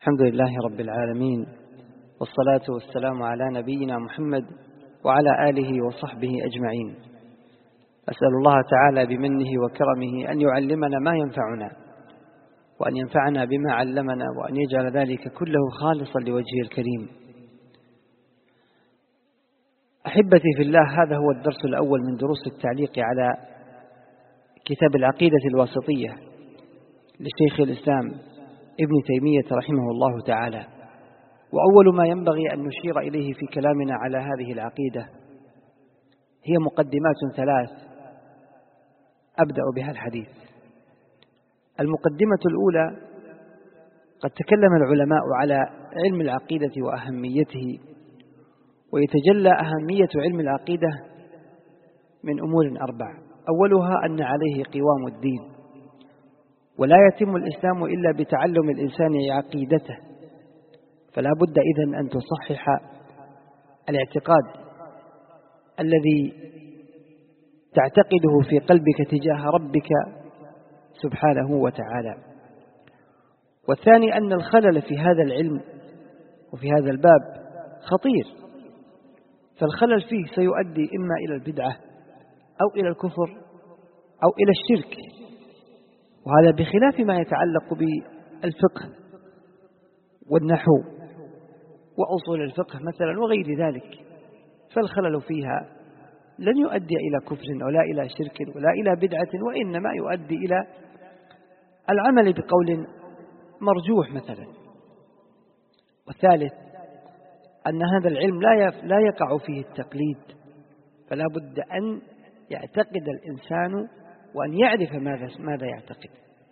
الحمد لله رب العالمين، والصلاة والسلام على نبينا محمد وعلى آله وصحبه أجمعين. أسأل الله تعالى بمنه وكرمه أن يعلمنا ما ينفعنا، وأن ينفعنا بما علمنا، وأن يجعل ذلك كله خالصا لوجهه الكريم. أحبتي في الله، هذا هو الدرس الأول من دروس التعليق على كتاب العقيدة الواسطية لشيخ الإسلام ابن تيمية رحمه الله تعالى. وأول ما ينبغي أن نشير إليه في كلامنا على هذه العقيدة هي مقدمات ثلاث أبدأ بها الحديث. المقدمة الأولى: قد تكلم العلماء على علم العقيدة وأهميته، ويتجلى أهمية علم العقيدة من أمور أربع. أولها أن عليه قوام الدين، ولا يتم الإسلام إلا بتعلم الإنسان عقيدته، فلا بد إذن أن تصحح الاعتقاد الذي تعتقده في قلبك تجاه ربك سبحانه وتعالى. والثاني أن الخلل في هذا العلم وفي هذا الباب خطير، فالخلل فيه سيؤدي إما إلى البدعة أو إلى الكفر أو إلى الشرك، وهذا بخلاف ما يتعلق بالفقه والنحو وأصول الفقه مثلا وغير ذلك، فالخلل فيها لن يؤدي إلى كفر ولا إلى شرك ولا إلى بدعة، وإنما يؤدي إلى العمل بقول مرجوح مثلا. والثالث أن هذا العلم لا يقع فيه التقليد، فلا بد أن يعتقد الإنسان وأن يعرف ماذا يعتقد.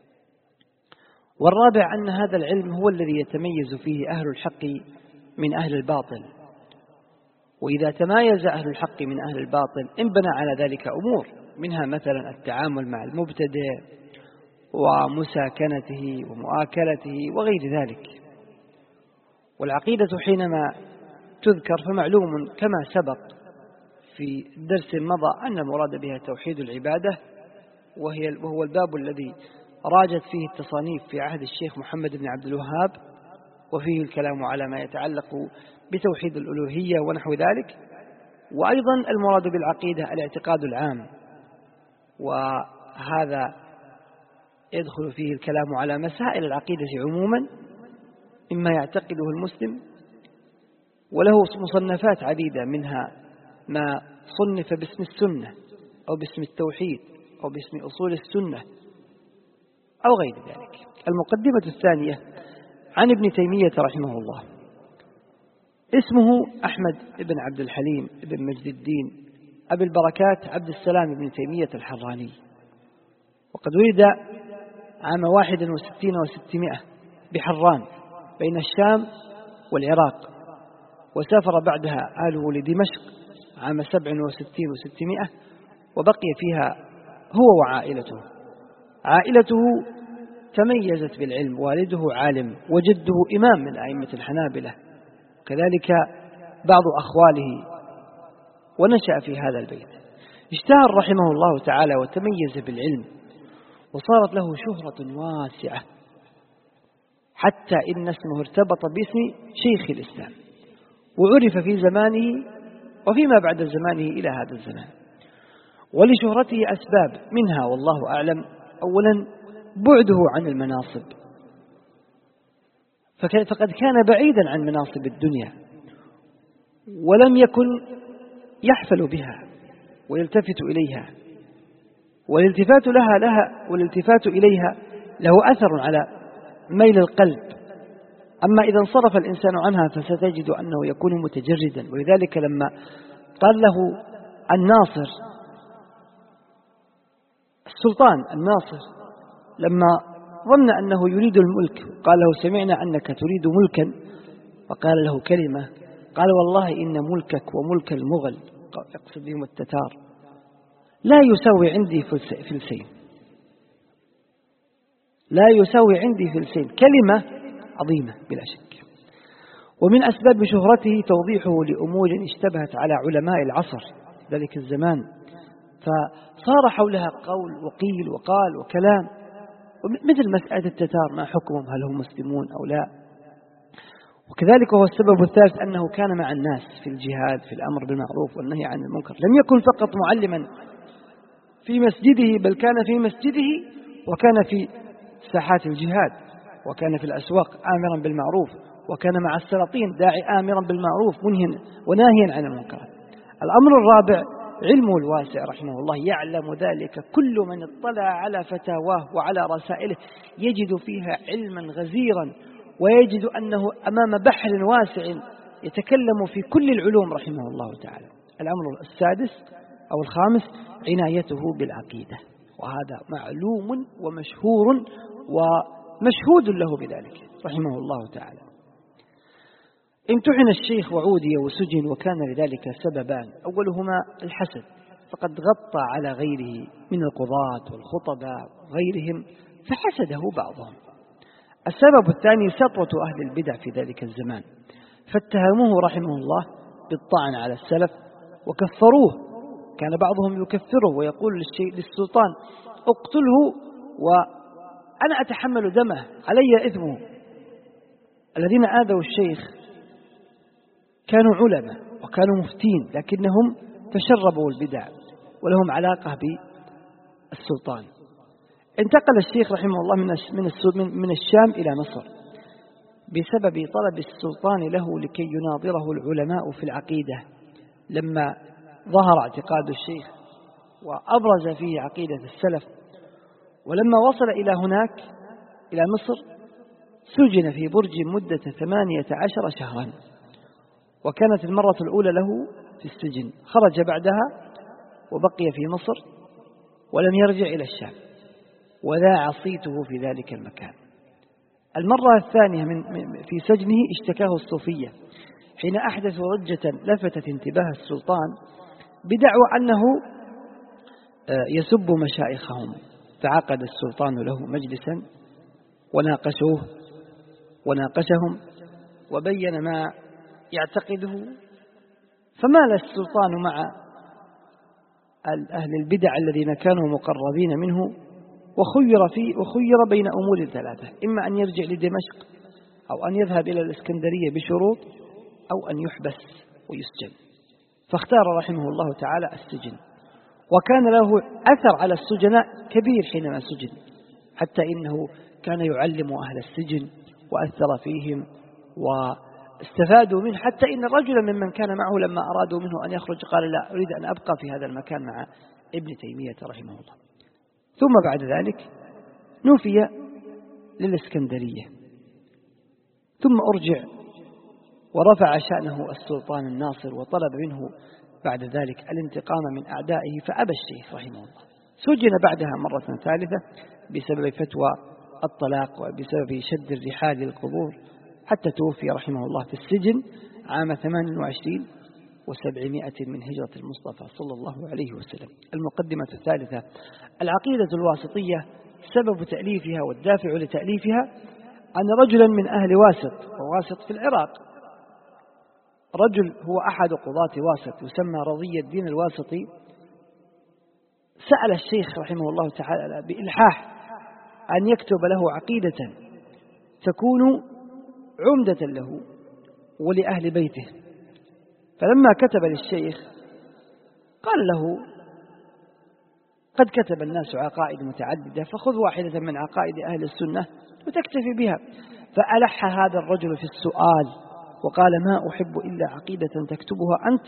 والرابع أن هذا العلم هو الذي يتميز فيه أهل الحق من أهل الباطل، وإذا تمايز أهل الحق من أهل الباطل انبنى على ذلك أمور، منها مثلا التعامل مع المبتدع ومساكنته ومؤاكلته وغير ذلك. والعقيدة حينما تذكر فمعلوم كما سبق في درس مضى أن المراد بها توحيد العبادة، وهو الباب الذي راجت فيه التصانيف في عهد الشيخ محمد بن عبد الوهاب، وفيه الكلام على ما يتعلق بتوحيد الألوهية ونحو ذلك. وأيضا المراد بالعقيدة الاعتقاد العام، وهذا يدخل فيه الكلام على مسائل العقيدة عموما مما يعتقده المسلم، وله مصنفات عديدة، منها ما صنف باسم السنة أو باسم التوحيد أو باسم أصول السنة أو غير ذلك. المقدمة الثانية عن ابن تيمية رحمه الله. اسمه أحمد بن عبد الحليم بن مجد الدين أبي البركات عبد السلام بن تيمية الحراني، وقد ولد عام 61 و600 بحران بين الشام والعراق، وسافر بعدها آله لدمشق عام 67 و600، وبقي فيها هو وعائلته. عائلته تميزت بالعلم، والده عالم وجده إمام من أئمة الحنابلة، كذلك بعض أخواله، ونشأ في هذا البيت. اشتهر رحمه الله تعالى وتميز بالعلم، وصارت له شهرة واسعة، حتى إن اسمه ارتبط باسم شيخ الإسلام، وعرف في زمانه وفيما بعد زمانه إلى هذا الزمان. ولشهرته أسباب، منها والله أعلم: أولا بعده عن المناصب، فقد كان بعيدا عن مناصب الدنيا، ولم يكن يحفل بها ويلتفت إليها، والالتفات إليها له أثر على ميل القلب. أما إذا انصرف الإنسان عنها فستجد أنه يكون متجردا. ولذلك لما قال له الناصر، السلطان الناصر، لما ظن أنه يريد الملك قال له: سمعنا أنك تريد ملكا، وقال له كلمة، قال: والله إن ملكك وملك المغل، يقصد بهم التتار، لا يساوي عندي فلسين، لا يساوي عندي فلسين. كلمة عظيمة بلا شك. ومن أسباب شهرته توضيحه لأمور اشتبهت على علماء العصر ذلك الزمان، فصار حولها قول وقيل وقال وكلام، مثل مسألة التتار، ما حكمهم، هل هم مسلمون أو لا، وكذلك هو السبب الثالث أنه كان مع الناس في الجهاد في الأمر بالمعروف والنهي عن المنكر، لم يكن فقط معلما في مسجده، بل كان في مسجده وكان في ساحات الجهاد، وكان في الأسواق آمرا بالمعروف، وكان مع السلاطين داعي آمرا بالمعروف منهيا وناهيا عن المنكر. الأمر الرابع علمه الواسع رحمه الله، يعلم ذلك كل من اطلع على فتاواه وعلى رسائله، يجد فيها علما غزيرا، ويجد أنه أمام بحر واسع يتكلم في كل العلوم رحمه الله تعالى. الأمر السادس أو الخامس عنايته بالعقيدة، وهذا معلوم ومشهور ومشهود له بذلك رحمه الله تعالى. امتحن الشيخ وعودي وسجن، وكان لذلك سببان: أولهما الحسد، فقد غطى على غيره من القضاة والخطباء وغيرهم فحسده بعضهم. السبب الثاني سطوة أهل البدع في ذلك الزمان، فاتهموه رحمه الله بالطعن على السلف وكفروه. كان بعضهم يكفره ويقول للسلطان اقتله وأنا أتحمل دمه، علي إثمه. الذين آذوا الشيخ كانوا علماء وكانوا مفتين، لكنهم تشربوا البدع ولهم علاقة بالسلطان. انتقل الشيخ رحمه الله من الشام إلى مصر بسبب طلب السلطان له لكي يناظره العلماء في العقيدة، لما ظهر اعتقاد الشيخ وأبرز فيه عقيدة السلف. ولما وصل إلى هناك إلى مصر سجن في برج مدة 18 شهرا، وكانت المرة الأولى له في السجن. خرج بعدها وبقي في مصر ولم يرجع إلى الشام، وذاع صيته في ذلك المكان. المرة الثانية في سجنه اشتكاه الصوفية حين أحدثوا ضجة لفتت انتباه السلطان بدعوى أنه يسب مشايخهم، فعقد السلطان له مجلسا وناقشهم وبين ما يعتقده. فمال السلطان مع أهل البدع الذين كانوا مقربين منه، وخير بين أمور ثلاثة: إما أن يرجع لدمشق، أو أن يذهب إلى الإسكندرية بشروط، أو أن يحبس ويسجن. فاختار رحمه الله تعالى السجن، وكان له أثر على السجناء كبير حينما سجن، حتى إنه كان يعلم أهل السجن وأثر فيهم واستفادوا منه، حتى إن رجلا ممن كان معه لما أرادوا منه أن يخرج قال: لا، أريد أن أبقى في هذا المكان مع ابن تيمية رحمه الله. ثم بعد ذلك نفي للإسكندرية، ثم أرجع ورفع شأنه السلطان الناصر، وطلب منه بعد ذلك الانتقام من أعدائه، فأبى الشيخ رحمه الله. سجن بعدها مرة ثالثة بسبب فتوى الطلاق وبسبب شد الرحال للقبور، حتى توفي رحمه الله في السجن عام 28 و700 من هجرة المصطفى صلى الله عليه وسلم. المقدمة الثالثة العقيدة الواسطية. سبب تأليفها والدافع لتأليفها أن رجلا من أهل واسط في العراق، رجل هو أحد قضاة واسط يسمى رضي الدين الواسطي، سأل الشيخ رحمه الله تعالى بإلحاح أن يكتب له عقيدة تكون عمدة له ولأهل بيته. فلما كتب للشيخ قال له: قد كتب الناس عقائد متعددة، فخذ واحدة من عقائد أهل السنة وتكتفي بها. فألح هذا الرجل في السؤال وقال: ما أحب إلا عقيدة تكتبها أنت.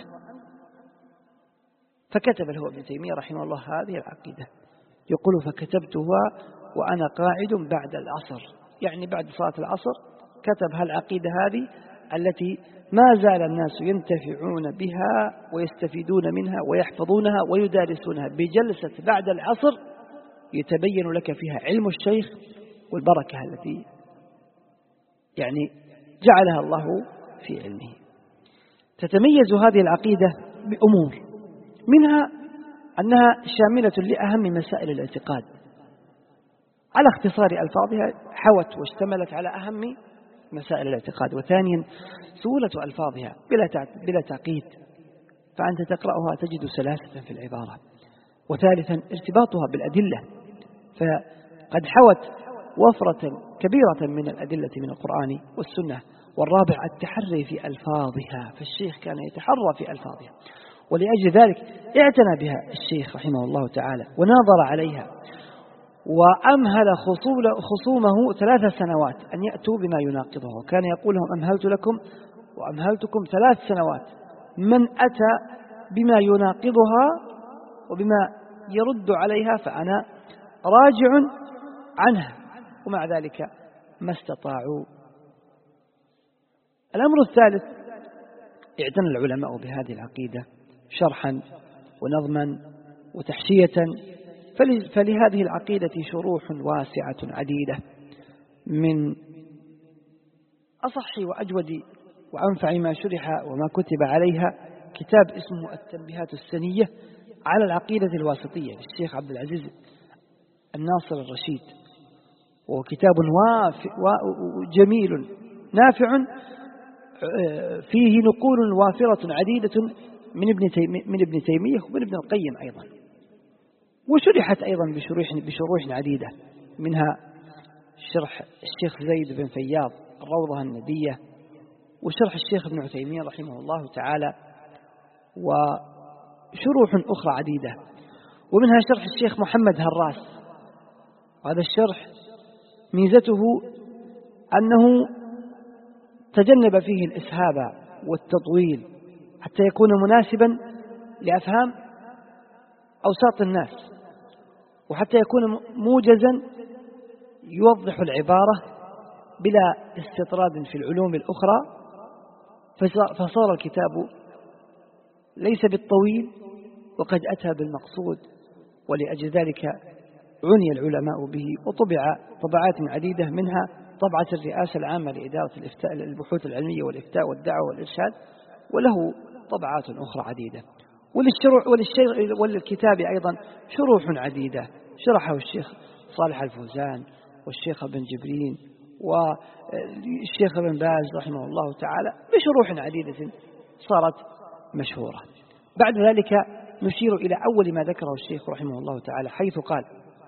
فكتب له ابن تيمية رحمه الله هذه العقيدة، يقول: فكتبتها وأنا قاعد بعد العصر، يعني بعد صلاة العصر كتب هالعقيدة هذه التي ما زال الناس ينتفعون بها ويستفيدون منها ويحفظونها ويدارسونها بجلسة بعد العصر، يتبين لك فيها علم الشيخ والبركة التي يعني جعلها الله في علمه. تتميز هذه العقيدة بأمور، منها أنها شاملة لأهم مسائل الاعتقاد، على اختصار ألفاظها حوت واشتملت على أهم مسائل الاعتقاد. وثانيا سهولة ألفاظها بلا تعقيد، فأنت تقرأها تجد سلاسة في العبارة. وثالثا ارتباطها بالأدلة، فقد حوت وفرة كبيرة من الأدلة من القرآن والسنة، والرابع التحري في ألفاظها، فالشيخ كان يتحرى في ألفاظها، ولأجل ذلك اعتنى بها الشيخ رحمه الله تعالى وناظر عليها، وأمهل خصومه 3 سنوات أن يأتوا بما يناقضه، وكان يقول لهم أمهلت لكم وأمهلتكم 3 سنوات، من أتى بما يناقضها وبما يرد عليها فأنا راجع عنها، ومع ذلك ما استطاعوا. الأمر الثالث، اعتنى العلماء بهذه العقيدة شرحا ونظما وتحشية، فلهذه العقيدة شروح واسعة عديدة، من أصح وأجود وأنفع ما شرح وما كتب عليها كتاب اسمه التنبيهات السنية على العقيدة الواسطية للشيخ عبد العزيز الناصر الرشيد، وهو كتاب جميل نافع فيه نقول وافرة عديدة من ابن تيمية ومن ابن القيم أيضا، وشرحت أيضا بشروح عديدة، منها شرح الشيخ زيد بن فياض الروضة الندية، وشرح الشيخ ابن عثيمين رحمه الله تعالى، وشروح أخرى عديدة، ومنها شرح الشيخ محمد هراس. وهذا الشرح ميزته أنه تجنب فيه الإسهاب والتطويل حتى يكون مناسبا لأفهام أوساط الناس، وحتى يكون موجزا يوضح العبارة بلا استطراد في العلوم الأخرى، فصار الكتاب ليس بالطويل وقد أتى بالمقصود، ولأجل ذلك عني العلماء به، وطبع طبعات عديدة، منها طبعة الرئاسة العامة لإدارة البحوث العلمية والإفتاء والدعوة والإرشاد، وله طبعات أخرى عديدة. وللكتاب أيضا شروح عديدة شرحه الشيخ صالح الفوزان والشيخ بن جبرين والشيخ بن باز رحمه الله تعالى بشروح عديدة صارت مشهورة. بعد ذلك نشير إلى أول ما ذكره الشيخ رحمه الله تعالى، حيث قال: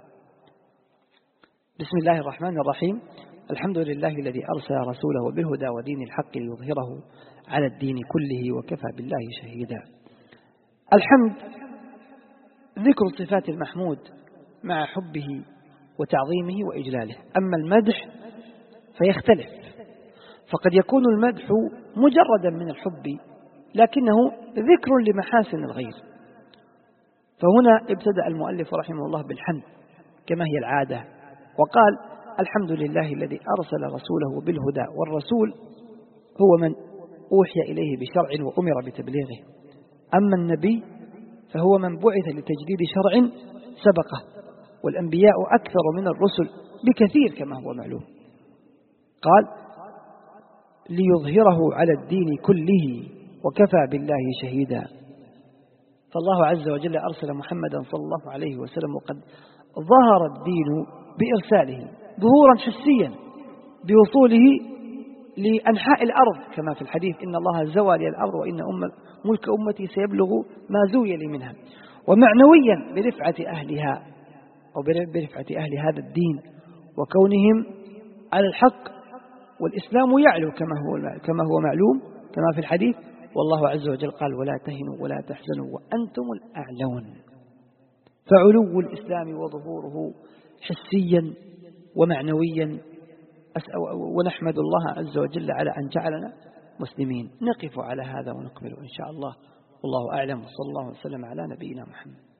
بسم الله الرحمن الرحيم، الحمد لله الذي أرسل رسوله بالهدى ودين الحق ليظهره على الدين كله وكفى بالله شهيدا. الحمد ذكر صفات المحمود مع حبه وتعظيمه وإجلاله، أما المدح فيختلف، فقد يكون المدح مجردا من الحب لكنه ذكر لمحاسن الغير، فهنا ابتدأ المؤلف رحمه الله بالحمد كما هي العادة، وقال: الحمد لله الذي أرسل رسوله بالهدى، والرسول هو من أوحي إليه بشرع وأمر بتبليغه، أما النبي فهو من بعث لتجديد شرع سبقه، والأنبياء أكثر من الرسل بكثير كما هو معلوم. قال: ليظهره على الدين كله وكفى بالله شهيدا. فالله عز وجل أرسل محمدا صلى الله عليه وسلم، وقد ظهر الدين بإرساله ظهورا حسيا بوصوله لأنحاء الأرض، كما في الحديث: إن الله زوى لي الأرض وإن ملك أمتي سيبلغ ما زوي لي منها، ومعنويا برفعة أهلها أو برفعة أهل هذا الدين وكونهم على الحق، والإسلام يعلو كما هو معلوم كما في الحديث، والله عز وجل قال: ولا تهنوا ولا تحزنوا وأنتم الأعلون. فعلو الإسلام وظهوره حسيا ومعنويا، ونحمد الله عز وجل على أن جعلنا مسلمين. نقف على هذا ونكمل إن شاء الله، والله أعلم، وصلى الله وسلم على نبينا محمد.